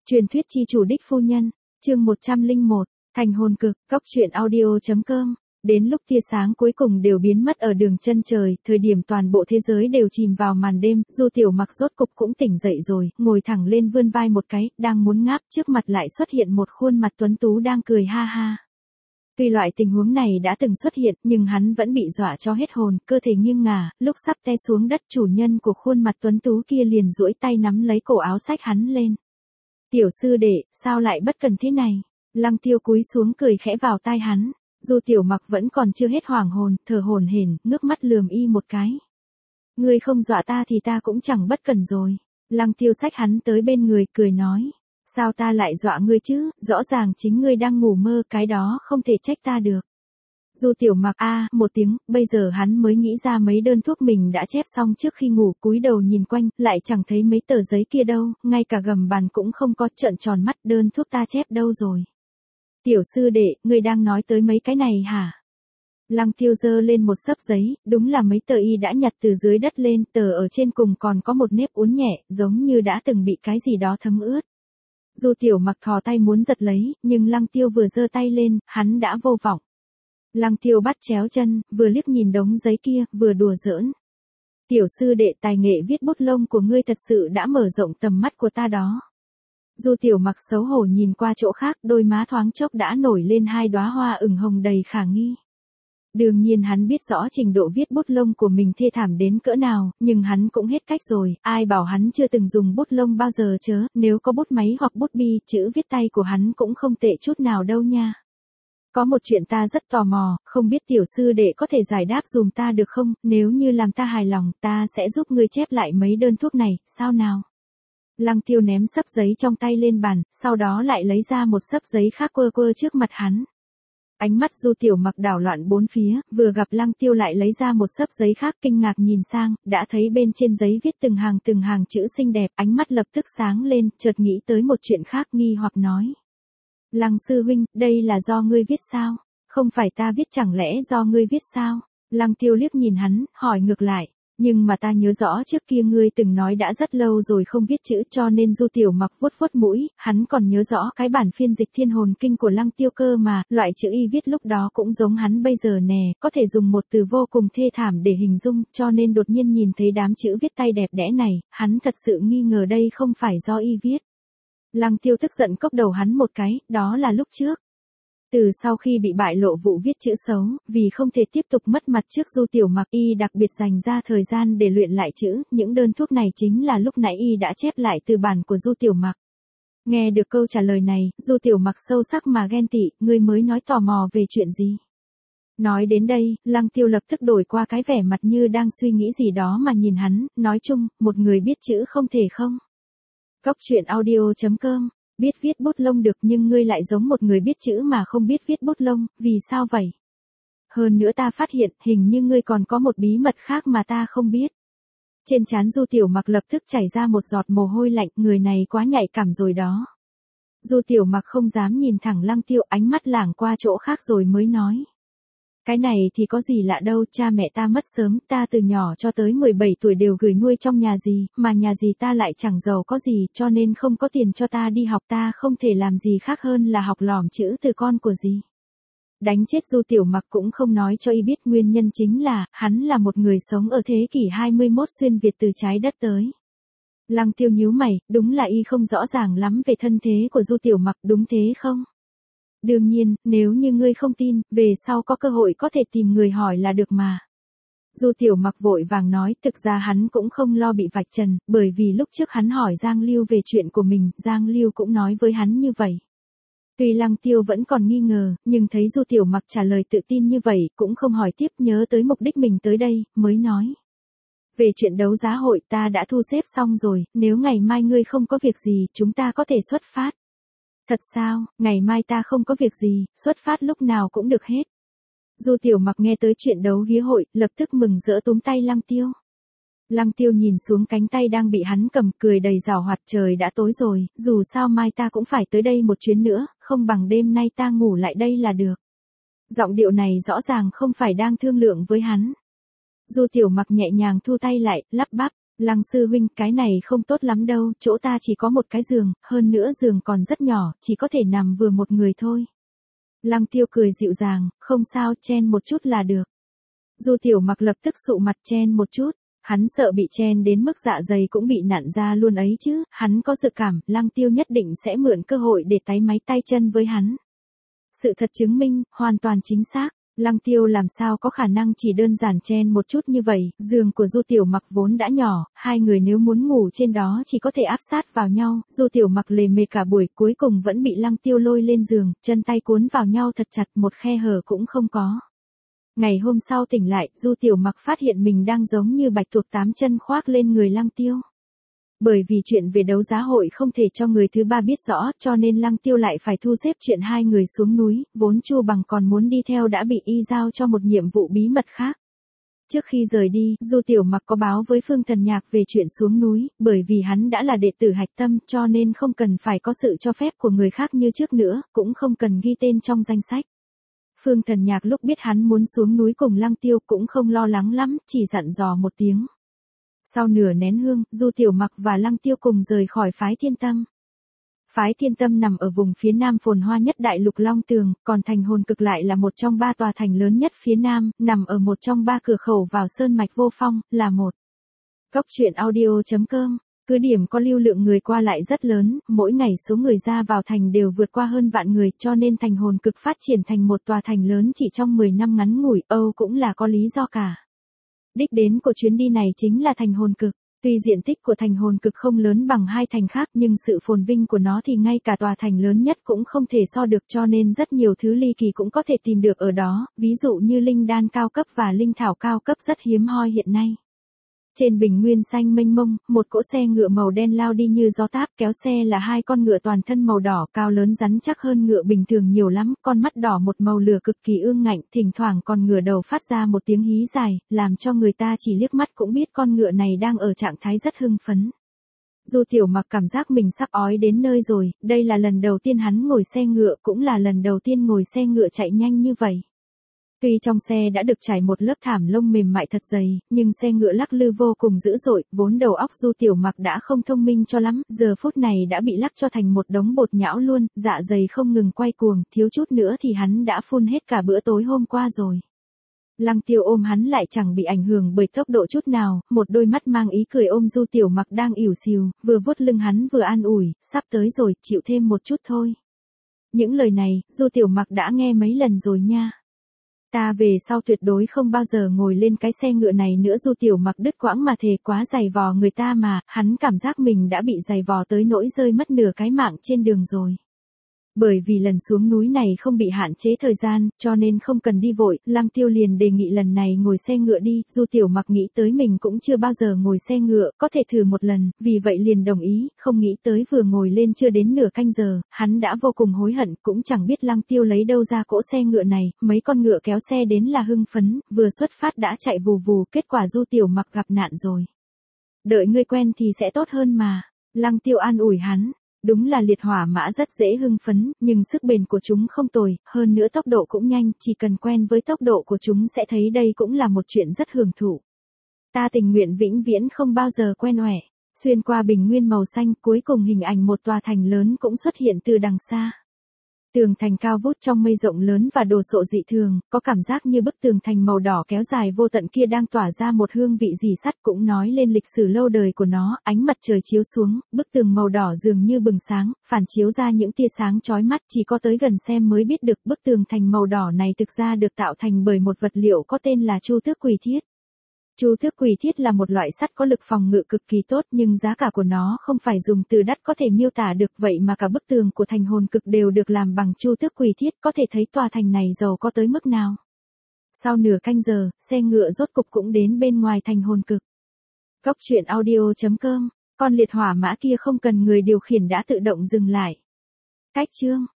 Truyền thuyết chi chủ đích phu nhân, chương 101, thành hồn cực, cốc truyện audio.com. Đến lúc tia sáng cuối cùng đều biến mất ở đường chân trời, thời điểm toàn bộ thế giới đều chìm vào màn đêm, Du Tiểu Mặc rốt cục cũng tỉnh dậy rồi, ngồi thẳng lên vươn vai một cái, đang muốn ngáp, trước mặt lại xuất hiện một khuôn mặt tuấn tú đang cười ha ha. Tuy loại tình huống này đã từng xuất hiện, nhưng hắn vẫn bị dọa cho hết hồn, cơ thể nghiêng ngả, lúc sắp té xuống đất, chủ nhân của khuôn mặt tuấn tú kia liền duỗi tay nắm lấy cổ áo xách hắn lên. Tiểu sư đệ, sao lại bất cần thế này? Lăng Tiêu cúi xuống cười khẽ vào tai hắn. Du Tiểu Mặc vẫn còn chưa hết hoảng hồn, thở hổn hển, ngước mắt lườm y một cái. Ngươi không dọa ta thì ta cũng chẳng bất cần rồi. Lăng Tiêu xách hắn tới bên người, cười nói. Sao ta lại dọa ngươi chứ, rõ ràng chính ngươi đang ngủ mơ, cái đó không thể trách ta được. Du Tiểu Mặc một tiếng, bây giờ hắn mới nghĩ ra mấy đơn thuốc mình đã chép xong trước khi ngủ, cúi đầu nhìn quanh, lại chẳng thấy mấy tờ giấy kia đâu, ngay cả gầm bàn cũng không có, trợn tròn mắt, đơn thuốc ta chép đâu rồi. Tiểu sư đệ, ngươi đang nói tới mấy cái này hả? Lăng Tiêu giơ lên một xấp giấy, đúng là mấy tờ y đã nhặt từ dưới đất lên, tờ ở trên cùng còn có một nếp uốn nhẹ, giống như đã từng bị cái gì đó thấm ướt. Du Tiểu Mặc thò tay muốn giật lấy, nhưng Lăng Tiêu vừa giơ tay lên, hắn đã vô vọng. Lăng Tiêu bắt chéo chân, vừa liếc nhìn đống giấy kia, vừa đùa giỡn. Tiểu sư đệ, tài nghệ viết bút lông của ngươi thật sự đã mở rộng tầm mắt của ta đó. Du Tiểu Mặc xấu hổ nhìn qua chỗ khác, đôi má thoáng chốc đã nổi lên hai đóa hoa ửng hồng đầy khả nghi. Đương nhiên hắn biết rõ trình độ viết bút lông của mình thê thảm đến cỡ nào, nhưng hắn cũng hết cách rồi, ai bảo hắn chưa từng dùng bút lông bao giờ chớ, nếu có bút máy hoặc bút bi, chữ viết tay của hắn cũng không tệ chút nào đâu nha. Có một chuyện ta rất tò mò, không biết tiểu sư đệ có thể giải đáp dùm ta được không, nếu như làm ta hài lòng, ta sẽ giúp ngươi chép lại mấy đơn thuốc này, sao nào? Lăng Tiêu ném xấp giấy trong tay lên bàn, sau đó lại lấy ra một xấp giấy khác quơ quơ trước mặt hắn. Ánh mắt Du Tiểu Mặc đảo loạn bốn phía, vừa gặp Lăng Tiêu lại lấy ra một xấp giấy khác, kinh ngạc nhìn sang, đã thấy bên trên giấy viết từng hàng chữ xinh đẹp, ánh mắt lập tức sáng lên, chợt nghĩ tới một chuyện khác, nghi hoặc nói. Lăng sư huynh, đây là do ngươi viết sao? Không phải ta viết, chẳng lẽ do ngươi viết sao? Lăng Tiêu liếc nhìn hắn, hỏi ngược lại. Nhưng mà ta nhớ rõ trước kia ngươi từng nói đã rất lâu rồi không viết chữ, cho nên Du Tiểu Mặc vuốt vuốt mũi, hắn còn nhớ rõ cái bản phiên dịch Thiên Hồn Kinh của Lăng Tiêu cơ mà, loại chữ y viết lúc đó cũng giống hắn bây giờ nè, có thể dùng một từ vô cùng thê thảm để hình dung, cho nên đột nhiên nhìn thấy đám chữ viết tay đẹp đẽ này, hắn thật sự nghi ngờ đây không phải do y viết. Lăng Tiêu tức giận cốc đầu hắn một cái, đó là lúc trước. Từ sau khi bị bại lộ vụ viết chữ xấu, vì không thể tiếp tục mất mặt trước Du Tiểu Mặc, y đặc biệt dành ra thời gian để luyện lại chữ, những đơn thuốc này chính là lúc nãy y đã chép lại từ bản của Du Tiểu Mặc. Nghe được câu trả lời này, Du Tiểu Mặc sâu sắc mà ghen tị, ngươi mới nói tò mò về chuyện gì? Nói đến đây, Lăng Tiêu lập tức đổi qua cái vẻ mặt như đang suy nghĩ gì đó mà nhìn hắn, nói chung, một người biết chữ không thể không. Cốc truyện audio.com. Biết viết bút lông được nhưng ngươi lại giống một người biết chữ mà không biết viết bút lông, vì sao vậy? Hơn nữa ta phát hiện, hình như ngươi còn có một bí mật khác mà ta không biết. Trên trán Du Tiểu Mặc lập tức chảy ra một giọt mồ hôi lạnh, người này quá nhạy cảm rồi đó. Du Tiểu Mặc không dám nhìn thẳng Lăng Tiêu, ánh mắt lảng qua chỗ khác rồi mới nói. Cái này thì có gì lạ đâu, cha mẹ ta mất sớm, ta từ nhỏ cho tới 17 tuổi đều gửi nuôi trong nhà dì, mà nhà dì ta lại chẳng giàu có gì, cho nên không có tiền cho ta đi học, ta không thể làm gì khác hơn là học lỏm chữ từ con của dì. Đánh chết Du Tiểu Mặc cũng không nói cho y biết nguyên nhân chính là, hắn là một người sống ở thế kỷ 21 xuyên Việt từ trái đất tới. Lăng Tiêu nhíu mày, đúng là y không rõ ràng lắm về thân thế của Du Tiểu Mặc, đúng thế không? Đương nhiên, nếu như ngươi không tin, về sau có cơ hội có thể tìm người hỏi là được mà. Du Tiểu Mặc vội vàng nói, thực ra hắn cũng không lo bị vạch trần, bởi vì lúc trước hắn hỏi Giang Lưu về chuyện của mình, Giang Lưu cũng nói với hắn như vậy. Tuy Lăng Tiêu vẫn còn nghi ngờ, nhưng thấy Du Tiểu Mặc trả lời tự tin như vậy, cũng không hỏi tiếp, nhớ tới mục đích mình tới đây, mới nói. Về chuyện đấu giá hội ta đã thu xếp xong rồi, nếu ngày mai ngươi không có việc gì, chúng ta có thể xuất phát. Thật sao, ngày mai ta không có việc gì, xuất phát lúc nào cũng được hết. Du Tiểu Mặc nghe tới chuyện đấu ghế hội, lập tức mừng rỡ túm tay Lăng Tiêu. Lăng Tiêu nhìn xuống cánh tay đang bị hắn cầm, cười đầy giảo hoạt, trời đã tối rồi, dù sao mai ta cũng phải tới đây một chuyến nữa, không bằng đêm nay ta ngủ lại đây là được. Giọng điệu này rõ ràng không phải đang thương lượng với hắn. Du Tiểu Mặc nhẹ nhàng thu tay lại, lắp bắp, Lăng sư huynh, cái này không tốt lắm đâu, chỗ ta chỉ có một cái giường, hơn nữa giường còn rất nhỏ, chỉ có thể nằm vừa một người thôi. Lăng Tiêu cười dịu dàng, không sao, chen một chút là được. Du Tiểu Mặc lập tức sụ mặt chen một chút, hắn sợ bị chen đến mức dạ dày cũng bị nặn ra luôn ấy chứ, hắn có dự cảm, Lăng Tiêu nhất định sẽ mượn cơ hội để táy máy tay chân với hắn. Sự thật chứng minh, hoàn toàn chính xác. Lăng Tiêu làm sao có khả năng chỉ đơn giản chen một chút như vậy, giường của Du Tiểu Mặc vốn đã nhỏ, hai người nếu muốn ngủ trên đó chỉ có thể áp sát vào nhau, Du Tiểu Mặc lề mề cả buổi cuối cùng vẫn bị Lăng Tiêu lôi lên giường, chân tay cuốn vào nhau thật chặt, một khe hở cũng không có. Ngày hôm sau tỉnh lại, Du Tiểu Mặc phát hiện mình đang giống như bạch tuộc 8 chân khoác lên người Lăng Tiêu. Bởi vì chuyện về đấu giá hội không thể cho người thứ ba biết rõ, cho nên Lăng Tiêu lại phải thu xếp chuyện hai người xuống núi, vốn Chu Bằng còn muốn đi theo đã bị y giao cho một nhiệm vụ bí mật khác. Trước khi rời đi, Du Tiểu Mặc có báo với Phương Thần Nhạc về chuyện xuống núi, bởi vì hắn đã là đệ tử hạch tâm cho nên không cần phải có sự cho phép của người khác như trước nữa, cũng không cần ghi tên trong danh sách. Phương Thần Nhạc lúc biết hắn muốn xuống núi cùng Lăng Tiêu cũng không lo lắng lắm, chỉ dặn dò một tiếng. Sau nửa nén hương, Du Tiểu Mặc và Lăng Tiêu cùng rời khỏi phái Thiên Tâm. Phái Thiên Tâm nằm ở vùng phía nam phồn hoa nhất đại lục Long Tường, còn thành Hồn Cực lại là một trong 3 tòa thành lớn nhất phía nam, nằm ở một trong 3 cửa khẩu vào Sơn Mạch Vô Phong, là một. Cốc truyện audio.com, cứ điểm có lưu lượng người qua lại rất lớn, mỗi ngày số người ra vào thành đều vượt qua hơn vạn người, cho nên thành Hồn Cực phát triển thành một tòa thành lớn chỉ trong 10 năm ngắn ngủi, cũng là có lý do cả. Đích đến của chuyến đi này chính là thành Hồn Cực. Tuy diện tích của thành Hồn Cực không lớn bằng hai thành khác nhưng sự phồn vinh của nó thì ngay cả tòa thành lớn nhất cũng không thể so được, cho nên rất nhiều thứ ly kỳ cũng có thể tìm được ở đó, ví dụ như linh đan cao cấp và linh thảo cao cấp rất hiếm hoi hiện nay. Trên bình nguyên xanh mênh mông, một cỗ xe ngựa màu đen lao đi như gió táp, kéo xe là hai con ngựa toàn thân màu đỏ cao lớn rắn chắc hơn ngựa bình thường nhiều lắm, con mắt đỏ một màu lửa cực kỳ ương ngạnh, thỉnh thoảng còn ngửa đầu phát ra một tiếng hí dài, làm cho người ta chỉ liếc mắt cũng biết con ngựa này đang ở trạng thái rất hưng phấn. Du Tiểu Mặc cảm giác mình sắp ói đến nơi rồi, đây là lần đầu tiên hắn ngồi xe ngựa, cũng là lần đầu tiên ngồi xe ngựa chạy nhanh như vậy. Tuy trong xe đã được trải một lớp thảm lông mềm mại thật dày, nhưng xe ngựa lắc lư vô cùng dữ dội, vốn đầu óc Du Tiểu Mặc đã không thông minh cho lắm, giờ phút này đã bị lắc cho thành một đống bột nhão luôn, dạ dày không ngừng quay cuồng, thiếu chút nữa thì hắn đã phun hết cả bữa tối hôm qua rồi. Lăng Tiêu ôm hắn lại chẳng bị ảnh hưởng bởi tốc độ chút nào, một đôi mắt mang ý cười ôm Du Tiểu Mặc đang ỉu xìu, vừa vuốt lưng hắn vừa an ủi, sắp tới rồi, chịu thêm một chút thôi. Những lời này, Du Tiểu Mặc đã nghe mấy lần rồi nha. Ta về sau tuyệt đối không bao giờ ngồi lên cái xe ngựa này nữa. Du Tiểu Mặc đứt quãng mà thề, quá dày vò người ta mà, hắn cảm giác mình đã bị dày vò tới nỗi rơi mất nửa cái mạng trên đường rồi. Bởi vì lần xuống núi này không bị hạn chế thời gian, cho nên không cần đi vội, Lăng Tiêu liền đề nghị lần này ngồi xe ngựa đi, Du Tiểu Mặc nghĩ tới mình cũng chưa bao giờ ngồi xe ngựa, có thể thử một lần, vì vậy liền đồng ý, không nghĩ tới vừa ngồi lên chưa đến nửa canh giờ, hắn đã vô cùng hối hận, cũng chẳng biết Lăng Tiêu lấy đâu ra cỗ xe ngựa này, mấy con ngựa kéo xe đến là hưng phấn, vừa xuất phát đã chạy vù vù, kết quả Du Tiểu Mặc gặp nạn rồi. Đợi ngươi quen thì sẽ tốt hơn mà, Lăng Tiêu an ủi hắn. Đúng là liệt hỏa mã rất dễ hưng phấn, nhưng sức bền của chúng không tồi, hơn nữa tốc độ cũng nhanh, chỉ cần quen với tốc độ của chúng sẽ thấy đây cũng là một chuyện rất hưởng thụ. Ta tình nguyện vĩnh viễn không bao giờ quen uể. Xuyên qua bình nguyên màu xanh, cuối cùng hình ảnh một tòa thành lớn cũng xuất hiện từ đằng xa. Tường thành cao vút trong mây rộng lớn và đồ sộ dị thường, có cảm giác như bức tường thành màu đỏ kéo dài vô tận kia đang tỏa ra một hương vị rì sắt, cũng nói lên lịch sử lâu đời của nó. Ánh mặt trời chiếu xuống, bức tường màu đỏ dường như bừng sáng, phản chiếu ra những tia sáng chói mắt, chỉ có tới gần xem mới biết được bức tường thành màu đỏ này thực ra được tạo thành bởi một vật liệu có tên là chu tước quỷ thiết. Chu tước quỷ thiết là một loại sắt có lực phòng ngự cực kỳ tốt, nhưng giá cả của nó không phải dùng từ đắt có thể miêu tả được, vậy mà cả bức tường của thành Hồn Cực đều được làm bằng chu tước quỷ thiết, có thể thấy tòa thành này giàu có tới mức nào. Sau nửa canh giờ, xe ngựa rốt cục cũng đến bên ngoài thành Hồn Cực. Cốc truyện audio.com, con liệt hỏa mã kia không cần người điều khiển đã tự động dừng lại. Cách chương